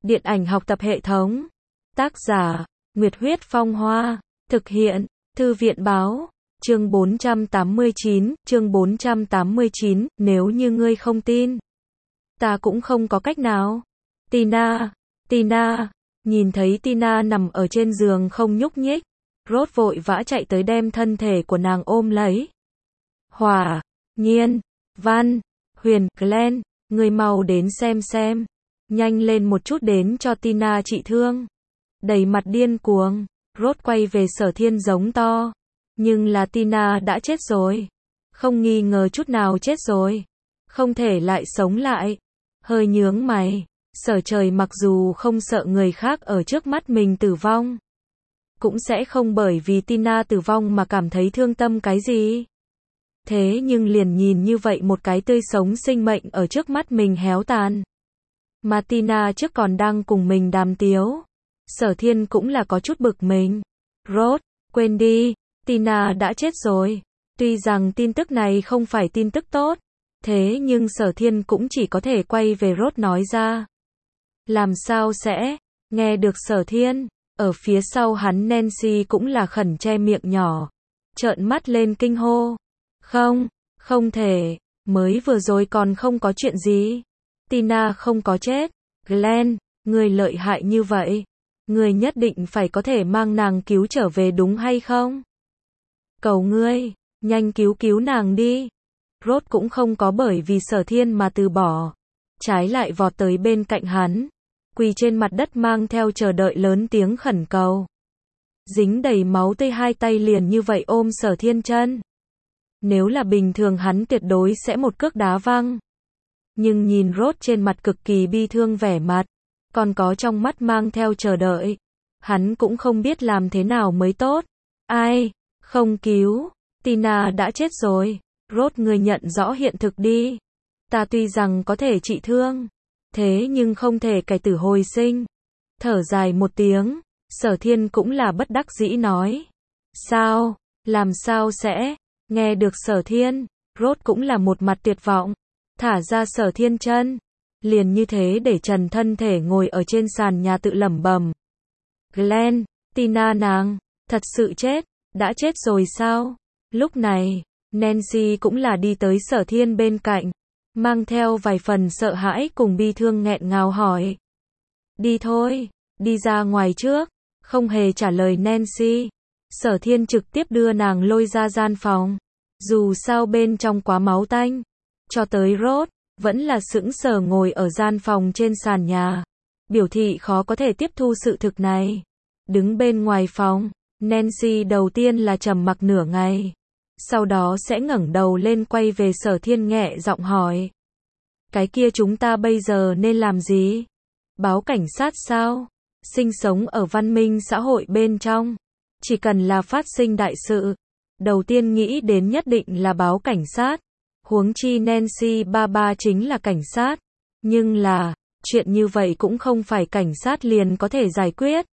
Điện ảnh học tập hệ thống. Tác giả, Nguyệt Huyết Phong Hoa. Thực hiện, Thư viện Báo. Chương 489, nếu như ngươi không tin. Ta cũng không có cách nào. Tina, nhìn thấy Tina nằm ở trên giường không nhúc nhích. Rốt vội vã chạy tới đem thân thể của nàng ôm lấy. Hỏa, Nhiên, Văn, Huyền, Glenn, người mau đến xem. Nhanh lên một chút đến cho Tina trị thương. Đầy mặt điên cuồng, Rốt quay về Sở Thiên giống to. Nhưng là Tina đã chết rồi. Không nghi ngờ chút nào chết rồi. Không thể lại sống lại. Hơi nhướng mày. Sở Trời mặc dù không sợ người khác ở trước mắt mình tử vong, cũng sẽ không bởi vì Tina tử vong mà cảm thấy thương tâm cái gì. Thế nhưng liền nhìn như vậy một cái tươi sống sinh mệnh ở trước mắt mình héo tàn. Mà Tina trước còn đang cùng mình đàm tiếu. Sở Thiên cũng là có chút bực mình. Rốt, quên đi, Tina đã chết rồi. Tuy rằng tin tức này không phải tin tức tốt, thế nhưng Sở Thiên cũng chỉ có thể quay về Rốt nói ra. Làm sao sẽ, nghe được Sở Thiên, ở phía sau hắn Nancy cũng là khẩn che miệng nhỏ, trợn mắt lên kinh hô. Không thể, mới vừa rồi còn không có chuyện gì. Tina không có chết. Glenn, người lợi hại như vậy, người nhất định phải có thể mang nàng cứu trở về đúng hay không? Cầu ngươi, nhanh cứu nàng đi. Rốt cũng không có bởi vì Sở Thiên mà từ bỏ, trái lại vọt tới bên cạnh hắn, quỳ trên mặt đất mang theo chờ đợi lớn tiếng khẩn cầu. Dính đầy máu tươi hai tay liền như vậy ôm Sở Thiên chân. Nếu là bình thường hắn tuyệt đối sẽ một cước đá văng. Nhưng nhìn Rốt trên mặt cực kỳ bi thương vẻ mặt, còn có trong mắt mang theo chờ đợi, hắn cũng không biết làm thế nào mới tốt. Ai, không cứu, Tina đã chết rồi. Rốt, người nhận rõ hiện thực đi. Ta tuy rằng có thể trị thương, thế nhưng không thể cải tử hồi sinh. Thở dài một tiếng, Sở Thiên cũng là bất đắc dĩ nói. Sao, làm sao sẽ? Nghe được Sở Thiên, Rốt cũng là một mặt tuyệt vọng. Thả ra Sở Thiên chân, liền như thế để trần thân thể ngồi ở trên sàn nhà tự lẩm bẩm. Glenn, Tina nàng, thật sự chết, đã chết rồi sao? Lúc này, Nancy cũng là đi tới Sở Thiên bên cạnh, mang theo vài phần sợ hãi cùng bi thương nghẹn ngào hỏi. Đi thôi, đi ra ngoài trước. Không hề trả lời Nancy, Sở Thiên trực tiếp đưa nàng lôi ra gian phòng. Dù sao bên trong quá máu tanh, cho tới Rốt vẫn là sững sờ ngồi ở gian phòng trên sàn nhà, biểu thị khó có thể tiếp thu sự thực này. Đứng bên ngoài phòng, Nancy đầu tiên là trầm mặc nửa ngày, sau đó sẽ ngẩng đầu lên quay về Sở Thiên nhẹ giọng hỏi. Cái kia chúng ta bây giờ nên làm gì? Báo cảnh sát sao? Sinh sống ở văn minh xã hội bên trong, chỉ cần là phát sinh đại sự, đầu tiên nghĩ đến nhất định là báo cảnh sát. Huống chi Nancy ba chính là cảnh sát. Nhưng là, chuyện như vậy cũng không phải cảnh sát liền có thể giải quyết.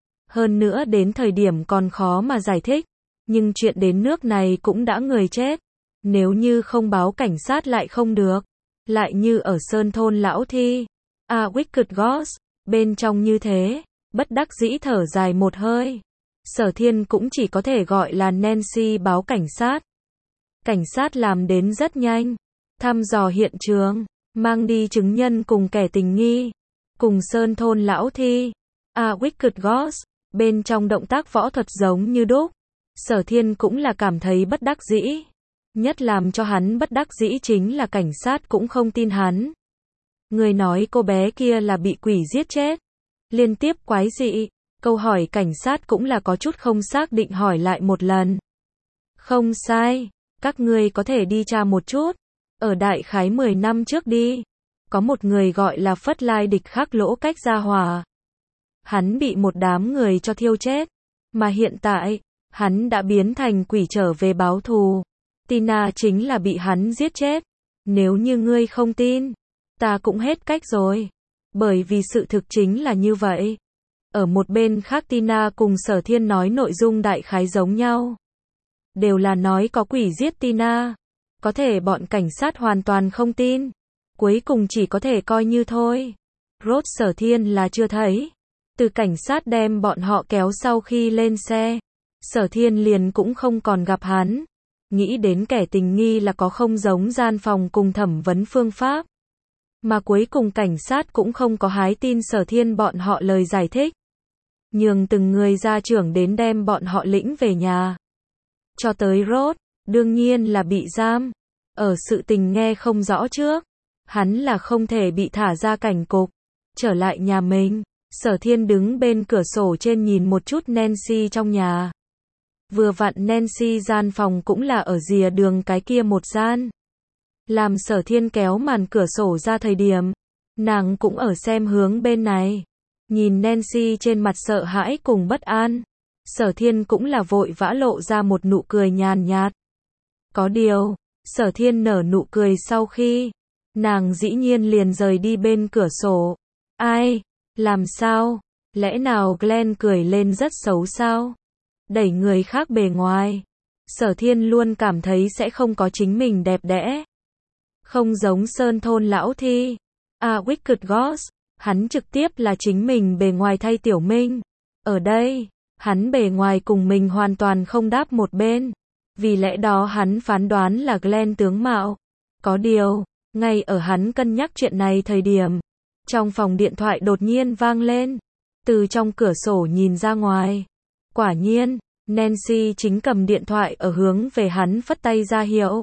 Hơn nữa đến thời điểm còn khó mà giải thích. Nhưng chuyện đến nước này cũng đã người chết. Nếu như không báo cảnh sát lại không được. Lại như ở Sơn Thôn Lão Thi, Wicked Ghost, bên trong như thế, bất đắc dĩ thở dài một hơi. Sở Thiên cũng chỉ có thể gọi là Nancy báo cảnh sát. Cảnh sát làm đến rất nhanh, thăm dò hiện trường, mang đi chứng nhân cùng kẻ tình nghi, cùng Sơn Thôn Lão Thi, Wicked Ghost, bên trong động tác võ thuật giống như đúc. Sở Thiên cũng là cảm thấy bất đắc dĩ. Nhất làm cho hắn bất đắc dĩ chính là cảnh sát cũng không tin hắn. Người nói cô bé kia là bị quỷ giết chết. Liên tiếp quái dị, câu hỏi cảnh sát cũng là có chút không xác định hỏi lại một lần. Không sai, các ngươi có thể đi tra một chút. Ở đại khái 10 năm trước đi, có một người gọi là Phất Lai Địch Khắc Lỗ Cách Gia Hòa. Hắn bị một đám người cho thiêu chết, mà hiện tại, hắn đã biến thành quỷ trở về báo thù. Tina chính là bị hắn giết chết. Nếu như ngươi không tin, ta cũng hết cách rồi. Bởi vì sự thực chính là như vậy. Ở một bên khác Tina cùng Sở Thiên nói nội dung đại khái giống nhau. Đều là nói có quỷ giết Tina. Có thể bọn cảnh sát hoàn toàn không tin. Cuối cùng chỉ có thể coi như thôi. Rốt Sở Thiên là chưa thấy. Từ cảnh sát đem bọn họ kéo sau khi lên xe, Sở Thiên liền cũng không còn gặp hắn. Nghĩ đến kẻ tình nghi là có không giống gian phòng cùng thẩm vấn phương pháp. Mà cuối cùng cảnh sát cũng không có hái tin Sở Thiên bọn họ lời giải thích. Nhường từng người gia trưởng đến đem bọn họ lĩnh về nhà. Cho tới Rốt, đương nhiên là bị giam. Ở sự tình nghe không rõ trước, hắn là không thể bị thả ra cảnh cục. Trở lại nhà mình, Sở Thiên đứng bên cửa sổ trên nhìn một chút Nancy trong nhà. Vừa vặn Nancy gian phòng cũng là ở rìa đường cái kia một gian. Làm Sở Thiên kéo màn cửa sổ ra thời điểm, nàng cũng ở xem hướng bên này. Nhìn Nancy trên mặt sợ hãi cùng bất an, Sở Thiên cũng là vội vã lộ ra một nụ cười nhàn nhạt. Có điều, Sở Thiên nở nụ cười sau khi, nàng dĩ nhiên liền rời đi bên cửa sổ. Ai? Làm sao? Lẽ nào Glenn cười lên rất xấu sao? Đẩy người khác bề ngoài. Sở Thiên luôn cảm thấy sẽ không có chính mình đẹp đẽ. Không giống Sơn Thôn lão thi. Wicked Ghost. Hắn trực tiếp là chính mình bề ngoài thay Tiểu Minh. Ở đây, hắn bề ngoài cùng mình hoàn toàn không đáp một bên. Vì lẽ đó hắn phán đoán là Glenn tướng mạo. Có điều, ngay ở hắn cân nhắc chuyện này thời điểm, trong phòng điện thoại đột nhiên vang lên. Từ trong cửa sổ nhìn ra ngoài. Quả nhiên, Nancy chính cầm điện thoại ở hướng về hắn phất tay ra hiệu.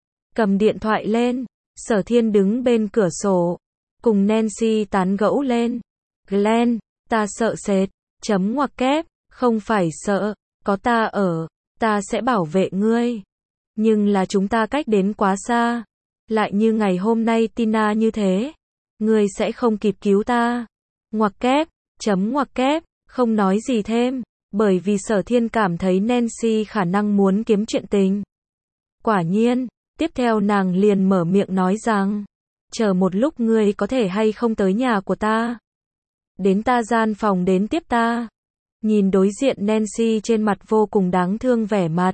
Cầm điện thoại lên, Sở Thiên đứng bên cửa sổ, cùng Nancy tán gẫu lên. Glenn, ta sợ sệt, chấm ngoặc kép, không phải sợ, có ta ở, ta sẽ bảo vệ ngươi. Nhưng là chúng ta cách đến quá xa, lại như ngày hôm nay Tina như thế, ngươi sẽ không kịp cứu ta. Ngoặc kép, chấm ngoặc kép, không nói gì thêm, bởi vì Sở Thiên cảm thấy Nancy khả năng muốn kiếm chuyện tình. Quả nhiên, tiếp theo nàng liền mở miệng nói rằng, chờ một lúc ngươi có thể hay không tới nhà của ta. Đến ta gian phòng đến tiếp ta. Nhìn đối diện Nancy trên mặt vô cùng đáng thương vẻ mặt.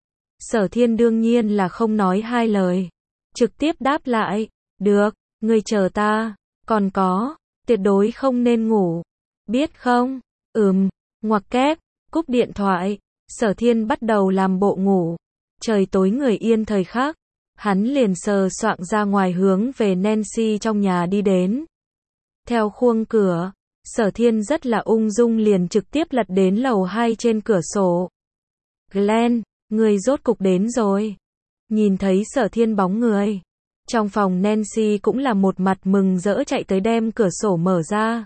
Sở Thiên đương nhiên là không nói hai lời. Trực tiếp đáp lại, được, ngươi chờ ta, còn có, tuyệt đối không nên ngủ. Biết không? Ngoặc kép, cúp điện thoại. Sở Thiên bắt đầu làm bộ ngủ. Trời tối người yên thời khắc. Hắn liền sờ soạng ra ngoài hướng về Nancy trong nhà đi đến. Theo khuôn cửa, Sở Thiên rất là ung dung liền trực tiếp lật đến lầu 2 trên cửa sổ. Glenn, người rốt cục đến rồi. Nhìn thấy Sở Thiên bóng người. Trong phòng Nancy cũng là một mặt mừng rỡ chạy tới đem cửa sổ mở ra.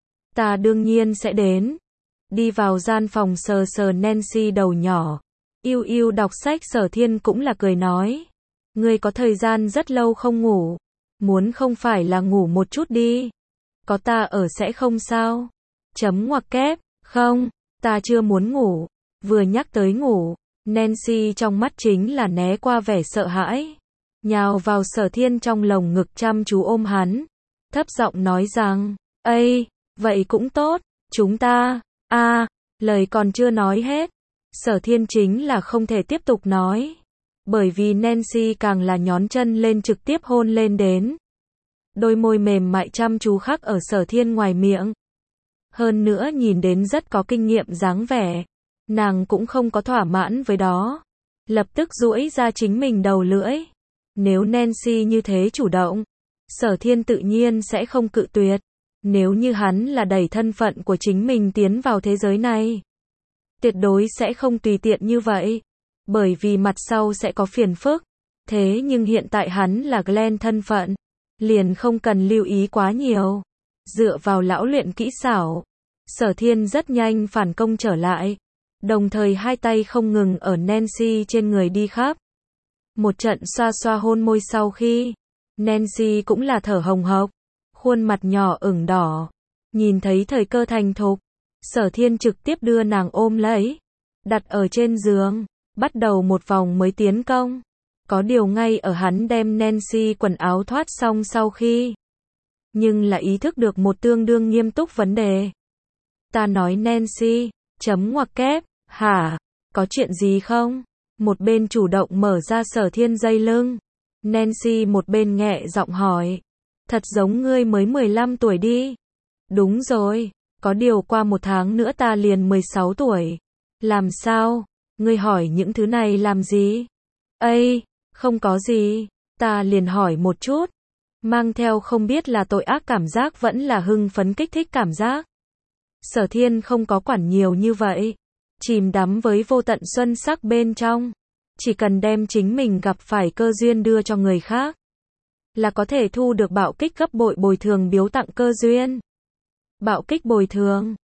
Ta đương nhiên sẽ đến. Đi vào gian phòng sờ sờ Nancy đầu nhỏ. Yêu yêu đọc sách Sở Thiên cũng là cười nói. Ngươi có thời gian rất lâu không ngủ. Muốn không phải là ngủ một chút đi. Có ta ở sẽ không sao. Chấm ngoặc kép, không, ta chưa muốn ngủ. Vừa nhắc tới ngủ, Nancy trong mắt chính là né qua vẻ sợ hãi. Nhào vào Sở Thiên trong lồng ngực chăm chú ôm hắn. Thấp giọng nói rằng, ây, vậy cũng tốt, chúng ta, lời còn chưa nói hết. Sở Thiên chính là không thể tiếp tục nói. Bởi vì Nancy càng là nhón chân lên trực tiếp hôn lên đến. Đôi môi mềm mại chăm chú khắc ở Sở Thiên ngoài miệng. Hơn nữa nhìn đến rất có kinh nghiệm dáng vẻ. Nàng cũng không có thỏa mãn với đó. Lập tức duỗi ra chính mình đầu lưỡi. Nếu Nancy như thế chủ động, Sở Thiên tự nhiên sẽ không cự tuyệt. Nếu như hắn là đẩy thân phận của chính mình tiến vào thế giới này, tuyệt đối sẽ không tùy tiện như vậy. Bởi vì mặt sau sẽ có phiền phức. Thế nhưng hiện tại hắn là Glenn thân phận, liền không cần lưu ý quá nhiều. Dựa vào lão luyện kỹ xảo, Sở Thiên rất nhanh phản công trở lại. Đồng thời hai tay không ngừng ở Nancy trên người đi khắp. Một trận xoa xoa hôn môi sau khi, Nancy cũng là thở hồng hộc, khuôn mặt nhỏ ửng đỏ. Nhìn thấy thời cơ thành thục, Sở Thiên trực tiếp đưa nàng ôm lấy, đặt ở trên giường, bắt đầu một vòng mới tiến công. Có điều ngay ở hắn đem Nancy quần áo thoát xong sau khi, nhưng là ý thức được một tương đương nghiêm túc vấn đề. Ta nói Nancy, chấm ngoặc kép, hả, có chuyện gì không? Một bên chủ động mở ra Sở Thiên dây lưng. Nancy một bên nhẹ giọng hỏi. Thật giống ngươi mới 15 tuổi đi. Đúng rồi, có điều qua 1 tháng nữa ta liền 16 tuổi. Làm sao? Ngươi hỏi những thứ này làm gì? Ây, không có gì, ta liền hỏi một chút. Mang theo không biết là tội ác cảm giác vẫn là hưng phấn kích thích cảm giác. Sở Thiên không có quản nhiều như vậy. Chìm đắm với vô tận xuân sắc bên trong. Chỉ cần đem chính mình gặp phải cơ duyên đưa cho người khác, là có thể thu được bạo kích gấp bội bồi thường biếu tặng cơ duyên. Bạo kích bồi thường.